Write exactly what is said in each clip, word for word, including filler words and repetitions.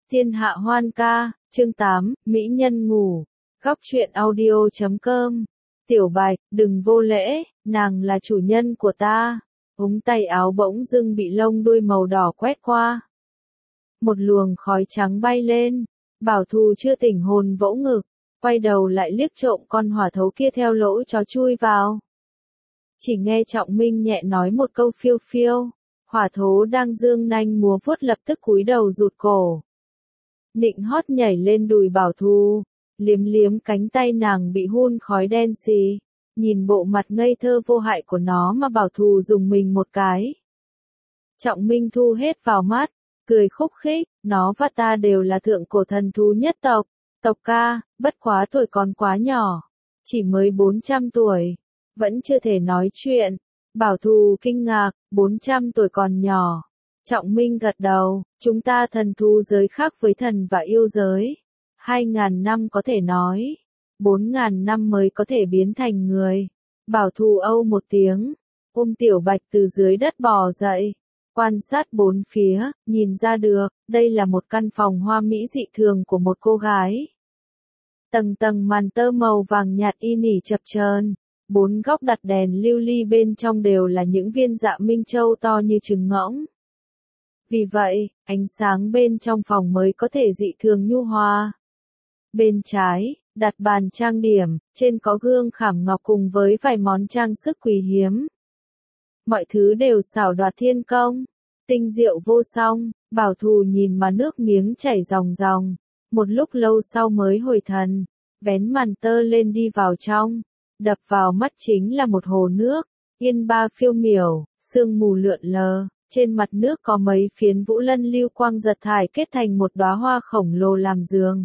Thiên hạ hoan ca, chương tám, Mỹ nhân ngủ. Góc truyện audio chấm com. Tiểu Bạch, đừng vô lễ, nàng là chủ nhân của ta. Ống tay áo bỗng dưng bị lông đuôi màu đỏ quét qua. Một luồng khói trắng bay lên, Bảo Thù chưa tỉnh hồn vỗ ngực, quay đầu lại liếc trộm con hỏa thấu kia theo lỗ chó chui vào. Chỉ nghe Trọng Minh nhẹ nói một câu phiêu phiêu, hỏa thố đang dương nanh múa vuốt lập tức cúi đầu rụt cổ. Nịnh hót nhảy lên đùi Bảo Thù, liếm liếm cánh tay nàng bị hun khói đen xì, nhìn bộ mặt ngây thơ vô hại của nó mà Bảo Thù dùng mình một cái. Trọng Minh thu hết vào mắt, cười khúc khích, nó và ta đều là thượng cổ thần thú nhất tộc, tộc ca, bất quá tuổi còn quá nhỏ, chỉ mới bốn trăm tuổi, vẫn chưa thể nói chuyện. Bảo Thù kinh ngạc, bốn trăm tuổi còn nhỏ. Trọng Minh gật đầu, chúng ta thần thú giới khác với thần và yêu giới. Hai ngàn năm có thể nói, bốn ngàn năm mới có thể biến thành người. Bảo Thù âu một tiếng, ôm Tiểu Bạch từ dưới đất bò dậy, quan sát bốn phía, nhìn ra được, đây là một căn phòng hoa mỹ dị thường của một cô gái. Tầng tầng màn tơ màu vàng nhạt y nỉ chập chờn, bốn góc đặt đèn lưu ly bên trong đều là những viên dạ minh châu to như trứng ngỗng. Vì vậy, ánh sáng bên trong phòng mới có thể dị thường nhu hòa. Bên trái, đặt bàn trang điểm, trên có gương khảm ngọc cùng với vài món trang sức quý hiếm. Mọi thứ đều xảo đoạt thiên công, tinh diệu vô song. Bảo Thù nhìn mà nước miếng chảy ròng ròng, một lúc lâu sau mới hồi thần, vén màn tơ lên đi vào trong. Đập vào mắt chính là một hồ nước, yên ba phiêu miểu, sương mù lượn lờ, trên mặt nước có mấy phiến vũ lân lưu quang giật thải kết thành một đóa hoa khổng lồ làm giường.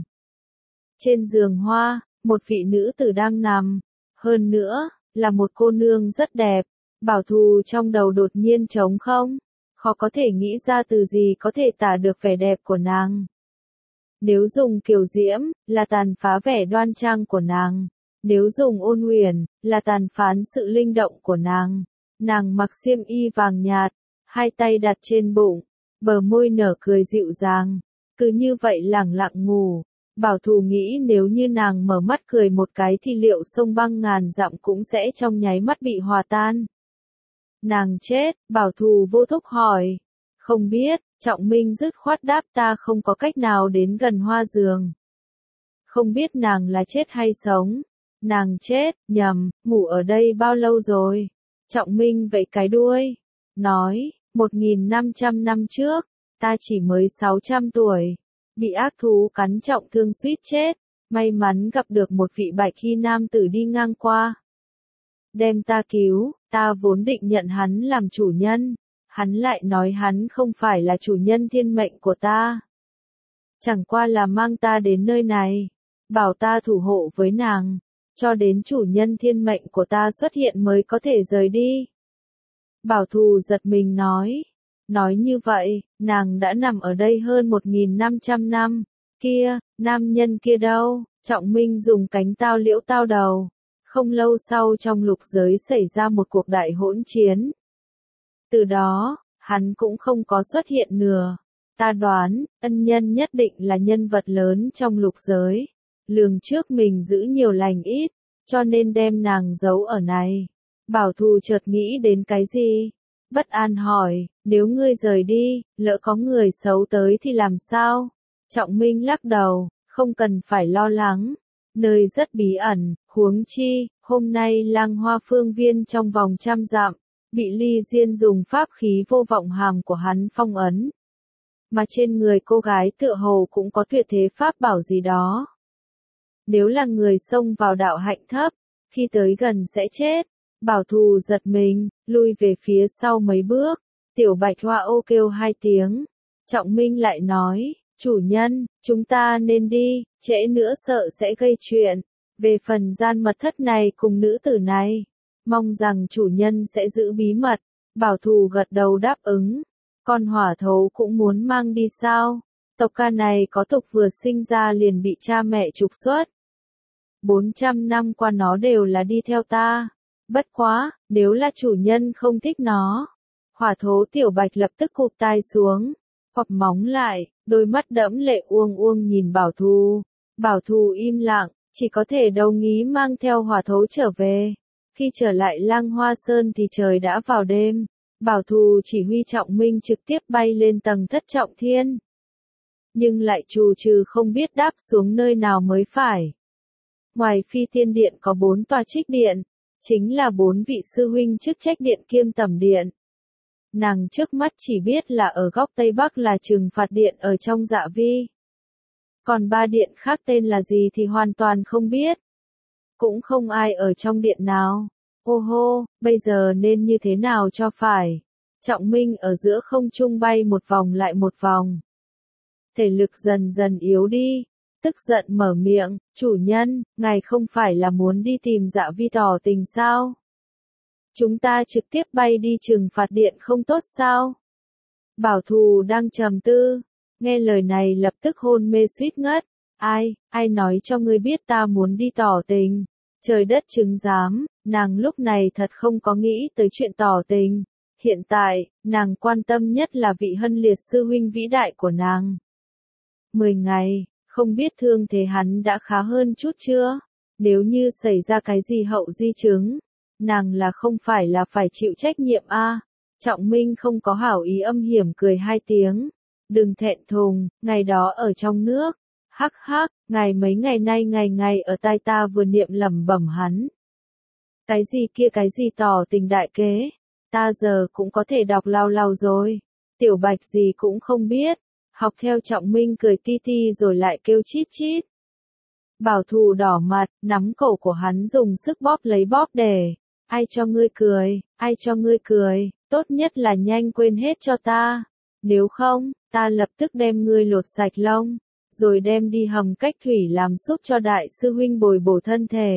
Trên giường hoa, một vị nữ tử đang nằm, hơn nữa, là một cô nương rất đẹp. Bảo Thù trong đầu đột nhiên trống không, khó có thể nghĩ ra từ gì có thể tả được vẻ đẹp của nàng. Nếu dùng kiều diễm, là tàn phá vẻ đoan trang của nàng. Nếu dùng ôn huyền, là tàn phán sự linh động của nàng. Nàng mặc xiêm y vàng nhạt, hai tay đặt trên bụng, bờ môi nở cười dịu dàng, cứ như vậy lẳng lặng ngủ. Bảo Thù nghĩ nếu như nàng mở mắt cười một cái thì liệu sông băng ngàn dặm cũng sẽ trong nháy mắt bị hòa tan. Nàng chết, Bảo Thù vô thúc hỏi. Không biết, Trọng Minh dứt khoát đáp ta không có cách nào đến gần hoa giường. Không biết nàng là chết hay sống. Nàng chết, nhầm, ngủ ở đây bao lâu rồi? Trọng Minh vẫy cái đuôi, nói, một nghìn năm trăm năm trước, ta chỉ mới sáu trăm tuổi, bị ác thú cắn trọng thương suýt chết, may mắn gặp được một vị bạch y nam tử đi ngang qua. Đem ta cứu, ta vốn định nhận hắn làm chủ nhân, hắn lại nói hắn không phải là chủ nhân thiên mệnh của ta. Chẳng qua là mang ta đến nơi này, bảo ta thủ hộ với nàng. Cho đến chủ nhân thiên mệnh của ta xuất hiện mới có thể rời đi. Bảo Thù giật mình nói. Nói như vậy, nàng đã nằm ở đây hơn một nghìn năm trăm năm. Kia, nam nhân kia đâu? Trọng Minh dùng cánh tao liễu tao đầu. Không lâu sau trong lục giới xảy ra một cuộc đại hỗn chiến. Từ đó, hắn cũng không có xuất hiện nữa. Ta đoán, ân nhân nhất định là nhân vật lớn trong lục giới. Lường trước mình giữ nhiều lành ít, cho nên đem nàng giấu ở này. Bảo Thù chợt nghĩ đến cái gì? Bất an hỏi, nếu ngươi rời đi, lỡ có người xấu tới thì làm sao? Trọng Minh lắc đầu, không cần phải lo lắng. Nơi rất bí ẩn, huống chi, hôm nay lang hoa phương viên trong vòng trăm dặm, bị Ly Diên dùng pháp khí vô vọng hàm của hắn phong ấn. Mà trên người cô gái tựa hồ cũng có tuyệt thế pháp bảo gì đó. Nếu là người xông vào đạo hạnh thấp, khi tới gần sẽ chết. Bảo Thù giật mình, lui về phía sau mấy bước. Tiểu Bạch Hoa ô kêu hai tiếng. Trọng Minh lại nói, chủ nhân, chúng ta nên đi, trễ nữa sợ sẽ gây chuyện. Về phần gian mật thất này cùng nữ tử này, mong rằng chủ nhân sẽ giữ bí mật. Bảo Thù gật đầu đáp ứng. Con hỏa thấu cũng muốn mang đi sao? Tộc ca này có tục vừa sinh ra liền bị cha mẹ trục xuất. bốn trăm năm qua nó đều là đi theo ta. Bất quá, nếu là chủ nhân không thích nó. Hỏa thố Tiểu Bạch lập tức cụp tai xuống. Quặp móng lại, đôi mắt đẫm lệ uông uông nhìn Bảo Thù. Bảo Thù im lặng, chỉ có thể đầu nghĩ mang theo hỏa thấu trở về. Khi trở lại Lang Hoa Sơn thì trời đã vào đêm. Bảo Thù chỉ huy Trọng Minh trực tiếp bay lên tầng thất trọng thiên. Nhưng lại trù trừ không biết đáp xuống nơi nào mới phải. Ngoài Phi Tiên Điện có bốn tòa trích điện, chính là bốn vị sư huynh chức trách điện kiêm tẩm điện. Nàng trước mắt chỉ biết là ở góc Tây Bắc là Trừng Phạt Điện ở trong Dạ Vi. Còn ba điện khác tên là gì thì hoàn toàn không biết. Cũng không ai ở trong điện nào. Ô hô, bây giờ nên như thế nào cho phải? Trọng Minh ở giữa không trung bay một vòng lại một vòng. Thể lực dần dần yếu đi. Tức giận mở miệng, chủ nhân, ngài không phải là muốn đi tìm Dạ Vi tỏ tình sao? Chúng ta trực tiếp bay đi Trừng Phạt Điện không tốt sao? Bảo Thù đang trầm tư, nghe lời này lập tức hôn mê suýt ngất. Ai, ai nói cho ngươi biết ta muốn đi tỏ tình? Trời đất chứng giám, nàng lúc này thật không có nghĩ tới chuyện tỏ tình. Hiện tại, nàng quan tâm nhất là vị Hân Liệt sư huynh vĩ đại của nàng. Mười ngày, không biết thương thế hắn đã khá hơn chút chưa? Nếu như xảy ra cái gì hậu di chứng, nàng là không phải là phải chịu trách nhiệm a? À? Trọng Minh không có hảo ý âm hiểm cười hai tiếng. Đừng thẹn thùng, ngày đó ở trong nước. Hắc hắc, ngày mấy ngày nay ngày ngày ở tai ta vừa niệm lẩm bẩm hắn. Cái gì kia cái gì tỏ tình đại kế, ta giờ cũng có thể đọc lao lao rồi. Tiểu Bạch gì cũng không biết, học theo Trọng Minh cười ti ti rồi lại kêu chít chít. Bảo Thù đỏ mặt, nắm cổ của hắn dùng sức bóp lấy bóp để. Ai cho ngươi cười, ai cho ngươi cười, tốt nhất là nhanh quên hết cho ta. Nếu không, ta lập tức đem ngươi lột sạch lông, rồi đem đi hầm cách thủy làm súp cho đại sư huynh bồi bổ thân thể.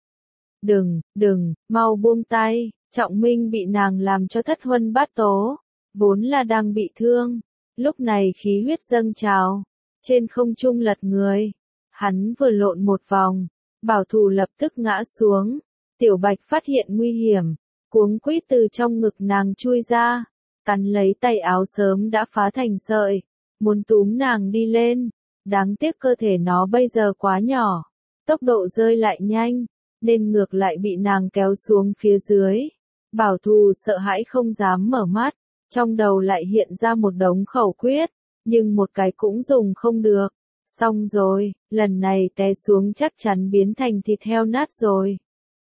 Đừng, đừng, mau buông tay, Trọng Minh bị nàng làm cho thất huân bát tố, vốn là đang bị thương, lúc này khí huyết dâng trào, trên không trung lật người, hắn vừa lộn một vòng, Bảo Thù lập tức ngã xuống, Tiểu Bạch phát hiện nguy hiểm, cuống quýt từ trong ngực nàng chui ra, cắn lấy tay áo sớm đã phá thành sợi, muốn túm nàng đi lên, đáng tiếc cơ thể nó bây giờ quá nhỏ, tốc độ rơi lại nhanh, nên ngược lại bị nàng kéo xuống phía dưới. Bảo Thù sợ hãi không dám mở mắt, trong đầu lại hiện ra một đống khẩu quyết, nhưng một cái cũng dùng không được. Xong rồi, lần này té xuống chắc chắn biến thành thịt heo nát rồi.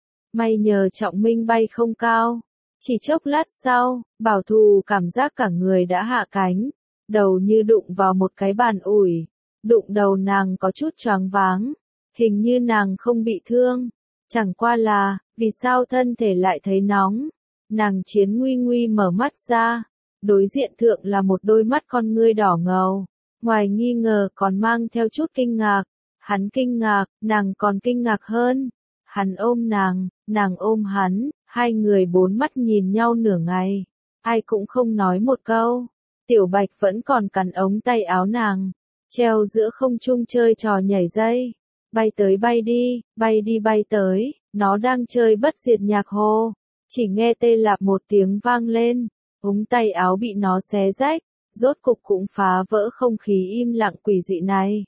May nhờ Trọng Minh bay không cao. Chỉ chốc lát sau, Bảo Thù cảm giác cả người đã hạ cánh, đầu như đụng vào một cái bàn ủi. Đụng đầu nàng có chút choáng váng, hình như nàng không bị thương. Chẳng qua là, vì sao thân thể lại thấy nóng? Nàng Chiến nguy nguy mở mắt ra, đối diện thượng là một đôi mắt con ngươi đỏ ngầu, ngoài nghi ngờ còn mang theo chút kinh ngạc. Hắn kinh ngạc, nàng còn kinh ngạc hơn. Hắn ôm nàng, nàng ôm hắn, hai người bốn mắt nhìn nhau nửa ngày, ai cũng không nói một câu. Tiểu Bạch vẫn còn cắn ống tay áo nàng, treo giữa không trung chơi trò nhảy dây. Bay tới bay đi, bay đi bay tới, nó đang chơi bất diệt nhạc hồ. Chỉ nghe tê lạp một tiếng vang lên, ống tay áo bị nó xé rách, rốt cục cũng phá vỡ không khí im lặng quỷ dị này.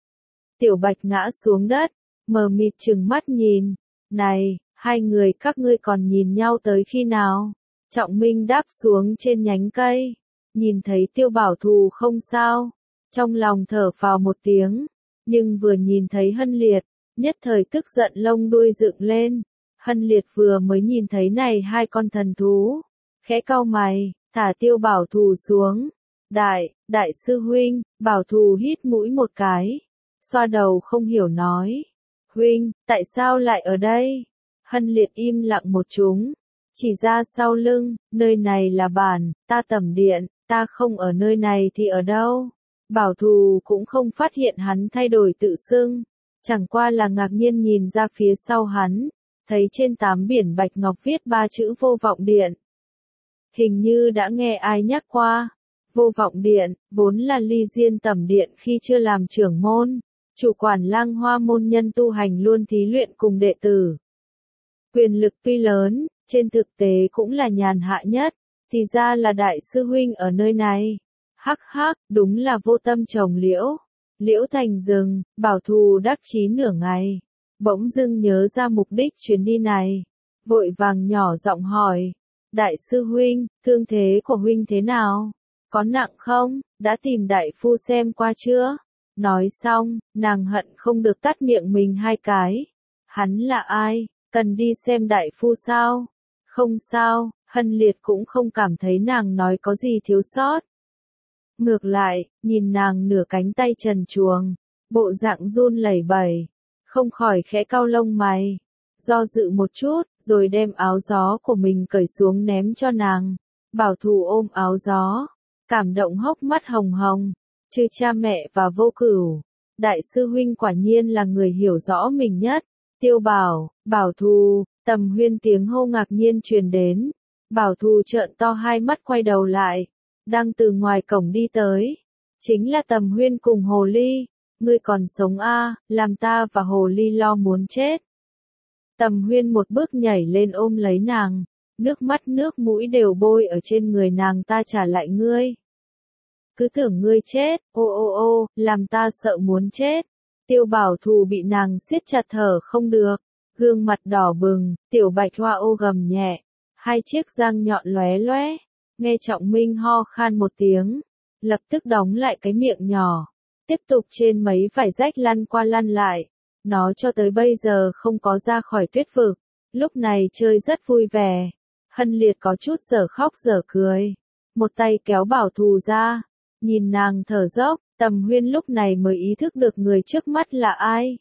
Tiểu Bạch ngã xuống đất, mờ mịt trừng mắt nhìn, này, hai người các ngươi còn nhìn nhau tới khi nào? Trọng Minh đáp xuống trên nhánh cây, nhìn thấy Tiêu Bảo Thù không sao, trong lòng thở phào một tiếng, nhưng vừa nhìn thấy Hân Liệt, nhất thời tức giận lông đuôi dựng lên. Hân Liệt vừa mới nhìn thấy này hai con thần thú, khẽ cau mày, thả Tiêu Bảo Thù xuống. Đại, đại sư huynh, Bảo Thù hít mũi một cái, xoa đầu không hiểu nói. Huynh, tại sao lại ở đây? Hân Liệt im lặng một chúng, chỉ ra sau lưng, nơi này là bản, ta tẩm điện, ta không ở nơi này thì ở đâu? Bảo Thù cũng không phát hiện hắn thay đổi tự xưng, chẳng qua là ngạc nhiên nhìn ra phía sau hắn, thấy trên tám biển bạch ngọc viết ba chữ Vô Vọng Điện. Hình như đã nghe ai nhắc qua. Vô Vọng Điện, vốn là Ly Diên tẩm điện khi chưa làm trưởng môn, chủ quản Lang Hoa môn nhân tu hành luôn thí luyện cùng đệ tử. Quyền lực tuy lớn, trên thực tế cũng là nhàn hạ nhất, thì ra là đại sư huynh ở nơi này. Hắc hắc, đúng là vô tâm trồng liễu. Liễu thành rừng, Bảo Thù đắc chí nửa ngày. Bỗng dưng nhớ ra mục đích chuyến đi này. Vội vàng nhỏ giọng hỏi. Đại sư huynh, thương thế của huynh thế nào? Có nặng không? Đã tìm đại phu xem qua chưa? Nói xong, nàng hận không được tắt miệng mình hai cái. Hắn là ai? Cần đi xem đại phu sao? Không sao, Hân Liệt cũng không cảm thấy nàng nói có gì thiếu sót. Ngược lại, nhìn nàng nửa cánh tay trần truồng, bộ dạng run lẩy bẩy, không khỏi khẽ cau lông mày. Do dự một chút, rồi đem áo gió của mình cởi xuống ném cho nàng. Bảo Thù ôm áo gió, cảm động hốc mắt hồng hồng. Chứ cha mẹ và Vô Cửu, đại sư huynh quả nhiên là người hiểu rõ mình nhất. Tiêu Bảo, Bảo Thù, Tầm Huyên tiếng hô ngạc nhiên truyền đến. Bảo Thù trợn to hai mắt quay đầu lại, đang từ ngoài cổng đi tới. Chính là Tầm Huyên cùng Hồ Ly. Ngươi còn sống a, làm ta và Hồ Ly lo muốn chết. Tầm Huyên một bước nhảy lên ôm lấy nàng, nước mắt nước mũi đều bôi ở trên người nàng. Ta trả lại ngươi. Cứ tưởng ngươi chết, ô ô ô, làm ta sợ muốn chết. Tiêu Bảo Thù bị nàng siết chặt thở không được, gương mặt đỏ bừng. Tiểu Bạch Hoa ô gầm nhẹ, hai chiếc răng nhọn lóe lóe. Nghe Trọng Minh ho khan một tiếng, lập tức đóng lại cái miệng nhỏ, tiếp tục trên mấy vải rách lăn qua lăn lại. Nó cho tới bây giờ không có ra khỏi tuyết vực, lúc này chơi rất vui vẻ. Hân Liệt có chút dở khóc dở cười, một tay kéo Bảo Thù ra, nhìn nàng thở dốc. Tầm Huyên lúc này mới ý thức được người trước mắt là ai.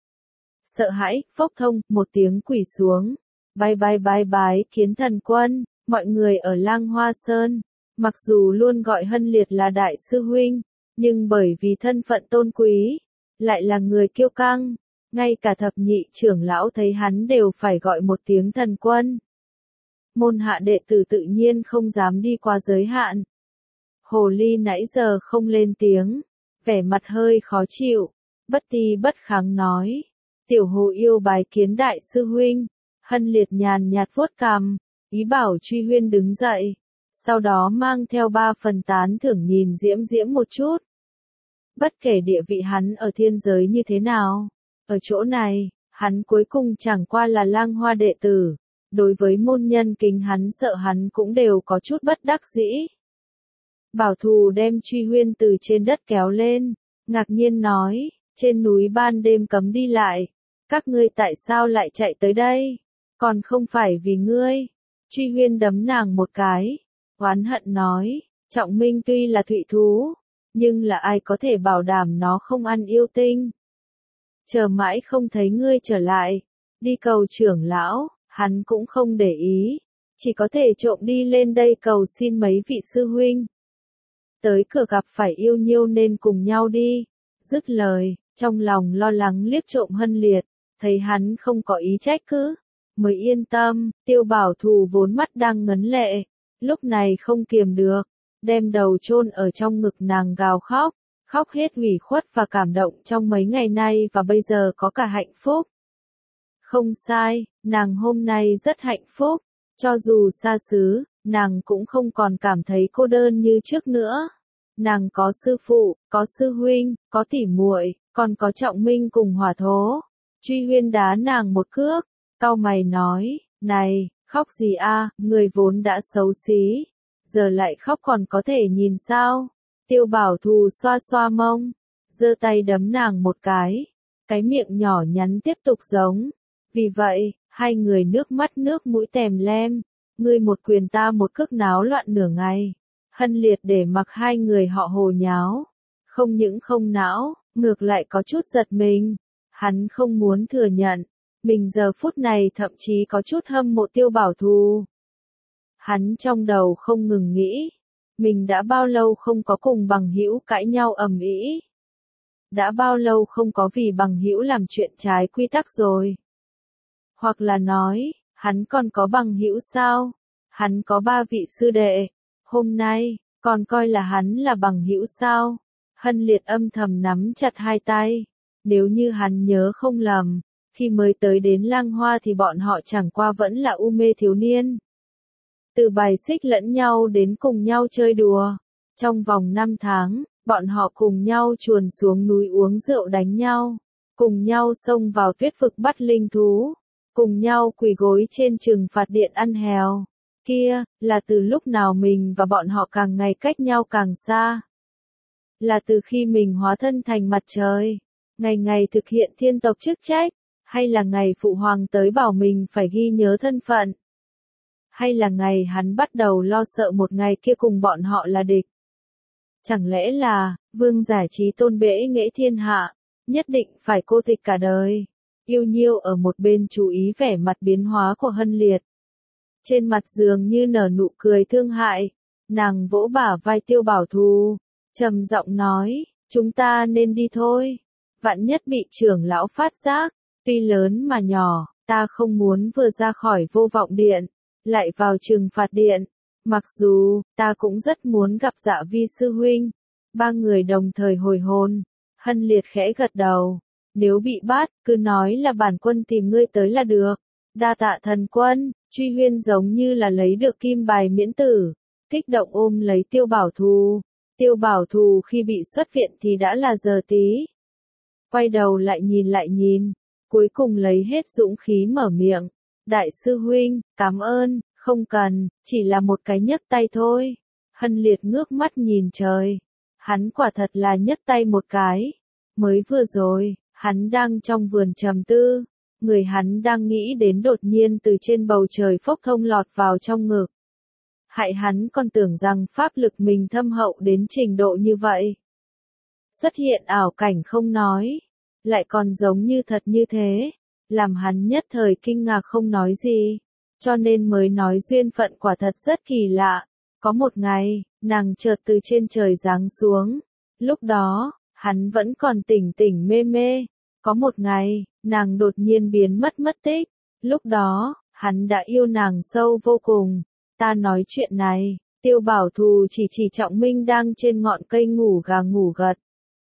Sợ hãi, phốc thông, một tiếng quỳ xuống. Bái bái bái bái Kiến Thần Quân. Mọi người ở Lang Hoa Sơn, mặc dù luôn gọi Hân Liệt là đại sư huynh, nhưng bởi vì thân phận tôn quý, lại là người kiêu căng, ngay cả thập nhị trưởng lão thấy hắn đều phải gọi một tiếng thần quân. Môn hạ đệ tử tự nhiên không dám đi qua giới hạn. Hồ Ly nãy giờ không lên tiếng, vẻ mặt hơi khó chịu, bất ti bất kháng nói. Tiểu Hồ yêu bái kiến đại sư huynh. Hân Liệt nhàn nhạt vuốt cằm, ý bảo Truy Huyên đứng dậy, sau đó mang theo ba phần tán thưởng nhìn Diễm Diễm một chút. Bất kể địa vị hắn ở thiên giới như thế nào, ở chỗ này, hắn cuối cùng chẳng qua là Lang Hoa đệ tử. Đối với môn nhân kính hắn sợ hắn cũng đều có chút bất đắc dĩ. Bảo Thù đem Truy Huyên từ trên đất kéo lên, ngạc nhiên nói, trên núi ban đêm cấm đi lại, các ngươi tại sao lại chạy tới đây? Còn không phải vì ngươi. Truy Huyên đấm nàng một cái, oán hận nói, Trọng Minh tuy là thụy thú, nhưng là ai có thể bảo đảm nó không ăn yêu tinh. Chờ mãi không thấy ngươi trở lại, đi cầu trưởng lão, hắn cũng không để ý, chỉ có thể trộm đi lên đây cầu xin mấy vị sư huynh. Tới cửa gặp phải yêu nhiêu nên cùng nhau đi. Dứt lời, trong lòng lo lắng liếc trộm Hân Liệt, thấy hắn không có ý trách cứ, mới yên tâm. Tiêu Bảo Thù vốn mắt đang ngấn lệ, lúc này không kiềm được, đem đầu chôn ở trong ngực nàng gào khóc, khóc hết ủy khuất và cảm động trong mấy ngày nay và bây giờ có cả hạnh phúc. Không sai, nàng hôm nay rất hạnh phúc, cho dù xa xứ, nàng cũng không còn cảm thấy cô đơn như trước nữa. Nàng có sư phụ, có sư huynh, có tỉ muội, còn có Trọng Minh cùng Hỏa Thố. Truy Huyên đá nàng một cước, cau mày nói, này, khóc gì a, người vốn đã xấu xí, giờ lại khóc còn có thể nhìn sao? Tiêu Bảo Thù xoa xoa mông, giơ tay đấm nàng một cái, cái miệng nhỏ nhắn tiếp tục giống. Vì vậy, hai người nước mắt nước mũi tèm lem, ngươi một quyền ta một cước náo loạn nửa ngày. Hân Liệt để mặc hai người họ hồ nháo, không những không não, ngược lại có chút giật mình. Hắn không muốn thừa nhận, mình giờ phút này thậm chí có chút hâm mộ Tiêu Bảo Thù. Hắn trong đầu không ngừng nghĩ, mình đã bao lâu không có cùng bằng hữu cãi nhau ầm ĩ, đã bao lâu không có vì bằng hữu làm chuyện trái quy tắc rồi. Hoặc là nói, hắn còn có bằng hữu sao? Hắn có ba vị sư đệ, hôm nay, còn coi là hắn là bằng hữu sao? Hân Liệt âm thầm nắm chặt hai tay, nếu như hắn nhớ không lầm, khi mới tới đến Lang Hoa thì bọn họ chẳng qua vẫn là u mê thiếu niên. Từ bài xích lẫn nhau đến cùng nhau chơi đùa, Trong vòng năm tháng, bọn họ cùng nhau chuồn xuống núi uống rượu đánh nhau, cùng nhau xông vào tuyết vực bắt linh thú, cùng nhau quỳ gối trên trừng phạt điện ăn hèo. Kia, là từ lúc nào mình và bọn họ càng ngày cách nhau càng xa. Là từ khi mình hóa thân thành mặt trời, ngày ngày thực hiện thiên tộc chức trách, hay là ngày phụ hoàng tới bảo mình phải ghi nhớ thân phận. Hay là ngày hắn bắt đầu lo sợ một ngày kia cùng bọn họ là địch. Chẳng lẽ là, vương giả trí tôn bẽ nghệ thiên hạ, nhất định phải cô tịch cả đời. Yêu Nhiêu ở một bên chú ý vẻ mặt biến hóa của Hân Liệt. Trên mặt dường như nở nụ cười thương hại, nàng vỗ bả vai Tiêu Bảo Thù, trầm giọng nói, chúng ta nên đi thôi. Vạn nhất bị trưởng lão phát giác, tuy lớn mà nhỏ, ta không muốn vừa ra khỏi vô vọng điện, lại vào trừng phạt điện. Mặc dù, ta cũng rất muốn gặp Dạ Vi sư huynh. Ba người đồng thời hồi hồn. Hân Liệt khẽ gật đầu. Nếu bị bắt, cứ nói là bản quân tìm ngươi tới là được. Đa tạ thần quân. Truy Huyên giống như là lấy được kim bài miễn tử. Kích động ôm lấy Tiêu Bảo Thù. Tiêu Bảo Thù khi bị xuất viện thì đã là giờ tí. Quay đầu lại nhìn lại nhìn. Cuối cùng lấy hết dũng khí mở miệng. Đại sư huynh, cảm ơn. Không cần, chỉ là một cái nhấc tay thôi. Hân Liệt ngước mắt nhìn trời. Hắn quả thật là nhấc tay một cái. Mới vừa rồi, hắn đang trong vườn trầm tư. Người hắn đang nghĩ đến đột nhiên từ trên bầu trời phốc thông lọt vào trong ngực. Hại hắn còn tưởng rằng pháp lực mình thâm hậu đến trình độ như vậy. Xuất hiện ảo cảnh không nói. Lại còn giống như thật như thế. Làm hắn nhất thời kinh ngạc không nói gì. Cho nên mới nói duyên phận quả thật rất kỳ lạ. Có một ngày, nàng chợt từ trên trời giáng xuống. Lúc đó, hắn vẫn còn tỉnh tỉnh mê mê. Có một ngày, nàng đột nhiên biến mất mất tích. Lúc đó, hắn đã yêu nàng sâu vô cùng. Ta nói chuyện này, Tiêu Bảo Thù chỉ chỉ Trọng Minh đang trên ngọn cây ngủ gà ngủ gật.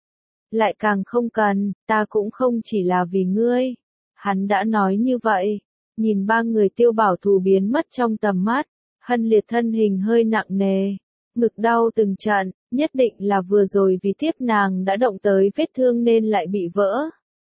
Lại càng không cần, ta cũng không chỉ là vì ngươi. Hắn đã nói như vậy. Nhìn ba người Tiêu Bảo Thù biến mất trong tầm mắt, Hân Liệt thân hình hơi nặng nề, ngực đau từng trận, nhất định là vừa rồi vì tiếp nàng đã động tới vết thương nên lại bị vỡ.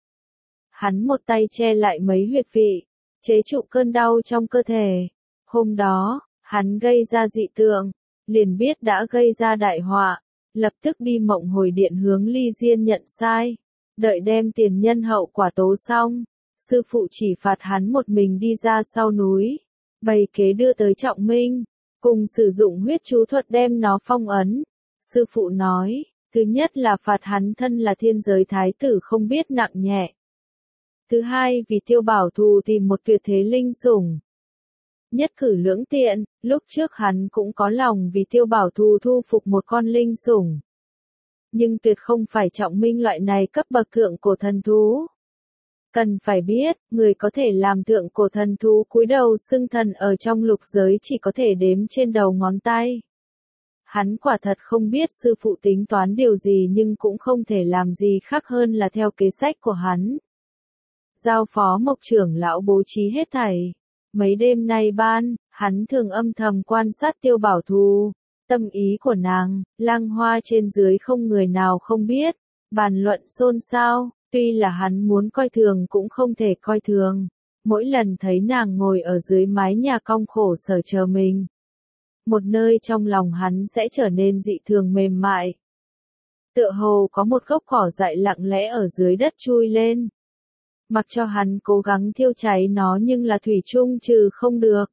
Hắn một tay che lại mấy huyệt vị, chế trụ cơn đau trong cơ thể. Hôm đó, hắn gây ra dị tượng, liền biết đã gây ra đại họa, lập tức đi Mộng Hồi Điện hướng Ly Diên nhận sai, đợi đem tiền nhân hậu quả tố xong. Sư phụ chỉ phạt hắn một mình đi ra sau núi, bày kế đưa tới Trọng Minh, cùng sử dụng huyết chú thuật đem nó phong ấn. Sư phụ nói, thứ nhất là phạt hắn thân là thiên giới thái tử không biết nặng nhẹ. Thứ hai vì Tiêu Bảo Thù tìm một tuyệt thế linh sủng. Nhất cử lưỡng tiện, lúc trước hắn cũng có lòng vì Tiêu Bảo Thù thu phục một con linh sủng. Nhưng tuyệt không phải Trọng Minh loại này cấp bậc thượng cổ thần thú. Cần phải biết, người có thể làm thượng cổ thần thú cúi đầu xưng thần ở trong lục giới chỉ có thể đếm trên đầu ngón tay. Hắn quả thật không biết sư phụ tính toán điều gì nhưng cũng không thể làm gì khác hơn là theo kế sách của hắn. Giao phó Mộc trưởng lão bố trí hết thảy. Mấy đêm nay ban, hắn thường âm thầm quan sát Tiêu Bảo Thù. Tâm ý của nàng, lang hoa trên dưới không người nào không biết. Bàn luận xôn xao. Tuy là hắn muốn coi thường cũng không thể coi thường. Mỗi lần thấy nàng ngồi ở dưới mái nhà cong khổ sở chờ mình. Một nơi trong lòng hắn sẽ trở nên dị thường mềm mại. Tựa hồ có một gốc cỏ dại lặng lẽ ở dưới đất chui lên. Mặc cho hắn cố gắng thiêu cháy nó nhưng là thủy chung trừ không được.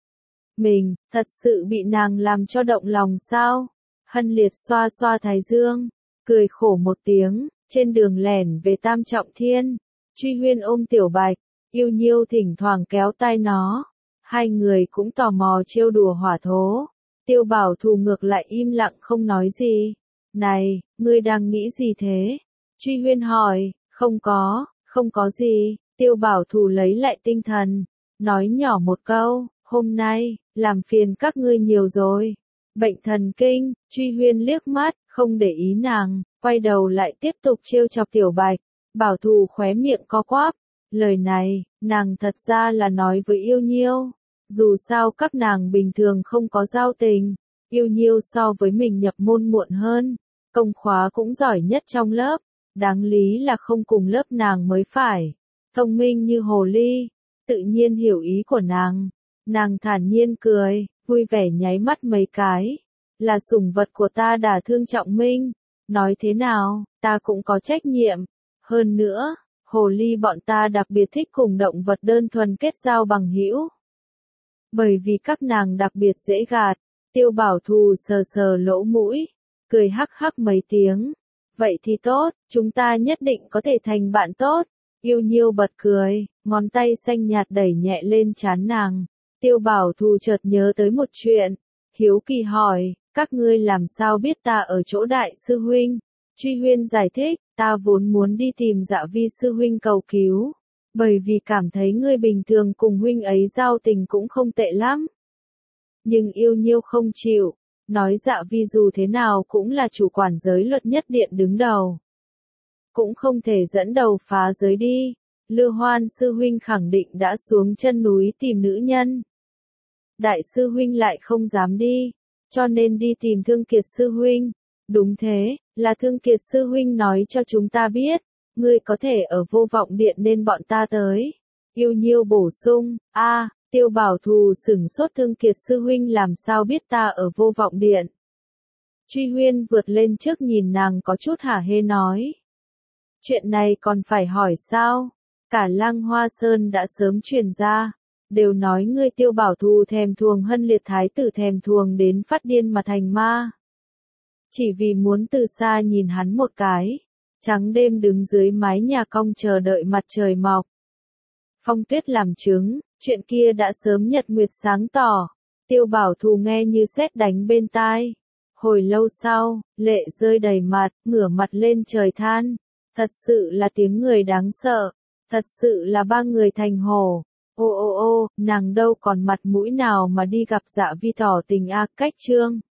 Mình, thật sự bị nàng làm cho động lòng sao? Hân Liệt xoa xoa thái dương, cười khổ một tiếng. Trên đường lẻn về Tam Trọng Thiên, Truy Huyên ôm Tiểu Bạch, Yêu Nhiêu thỉnh thoảng kéo tay nó. Hai người cũng tò mò trêu đùa hỏa thố. Tiêu Bảo Thù ngược lại im lặng không nói gì. Này, ngươi đang nghĩ gì thế? Truy Huyên hỏi, không có, không có gì. Tiêu Bảo Thù lấy lại tinh thần, nói nhỏ một câu, hôm nay, làm phiền các ngươi nhiều rồi. Bệnh thần kinh, Truy Huyên liếc mắt, không để ý nàng, quay đầu lại tiếp tục trêu chọc Tiểu Bạch. Bảo Thù khóe miệng co quắp. Lời này, nàng thật ra là nói với Yêu Nhiêu. Dù sao các nàng bình thường không có giao tình, Yêu Nhiêu so với mình nhập môn muộn hơn, công khóa cũng giỏi nhất trong lớp, đáng lý là không cùng lớp nàng mới phải. Thông minh như hồ ly, tự nhiên hiểu ý của nàng. Nàng thản nhiên cười, vui vẻ nháy mắt mấy cái. Là sủng vật của ta đả thương Trọng Minh. Nói thế nào, ta cũng có trách nhiệm. Hơn nữa, hồ ly bọn ta đặc biệt thích cùng động vật đơn thuần kết giao bằng hữu. Bởi vì các nàng đặc biệt dễ gạt. Tiêu Bảo Thù sờ sờ lỗ mũi, cười hắc hắc mấy tiếng. Vậy thì tốt, chúng ta nhất định có thể thành bạn tốt. Yêu Nhiêu bật cười, ngón tay xanh nhạt đẩy nhẹ lên trán nàng. Tiêu Bảo Thù chợt nhớ tới một chuyện. Hiếu kỳ hỏi, các ngươi làm sao biết ta ở chỗ đại sư huynh? Truy Huyên giải thích, ta vốn muốn đi tìm Dạ Vi sư huynh cầu cứu. Bởi vì cảm thấy ngươi bình thường cùng huynh ấy giao tình cũng không tệ lắm. Nhưng Yêu Nhiêu không chịu, nói Dạ Vi dù thế nào cũng là chủ quản giới luật nhất điện đứng đầu. Cũng không thể dẫn đầu phá giới đi. Lư Hoan sư huynh khẳng định đã xuống chân núi tìm nữ nhân. Đại sư huynh lại không dám đi, cho nên đi tìm Thương Kiệt sư huynh. Đúng thế, là Thương Kiệt sư huynh nói cho chúng ta biết, ngươi có thể ở Vô Vọng Điện nên bọn ta tới. Yêu Nhiêu bổ sung, a, Tiêu Bảo Thù sửng sốt, Thương Kiệt sư huynh làm sao biết ta ở Vô Vọng Điện. Truy Huyên vượt lên trước nhìn nàng có chút hả hê nói. Chuyện này còn phải hỏi sao? Cả Lăng Hoa Sơn đã sớm truyền ra, đều nói ngươi Tiêu Bảo Thù thèm thuồng Hân Liệt thái tử, thèm thuồng đến phát điên mà thành ma. Chỉ vì muốn từ xa nhìn hắn một cái, trắng đêm đứng dưới mái nhà cong chờ đợi mặt trời mọc. Phong Tuyết làm chứng, chuyện kia đã sớm nhật nguyệt sáng tỏ. Tiêu Bảo Thù nghe như sét đánh bên tai. Hồi lâu sau, lệ rơi đầy mặt, ngửa mặt lên trời than. Thật sự là tiếng người đáng sợ. Thật sự là ba người thành hổ. Ô ô ô, nàng đâu còn mặt mũi nào mà đi gặp Dạ Vi tỏ tình a. Cách chương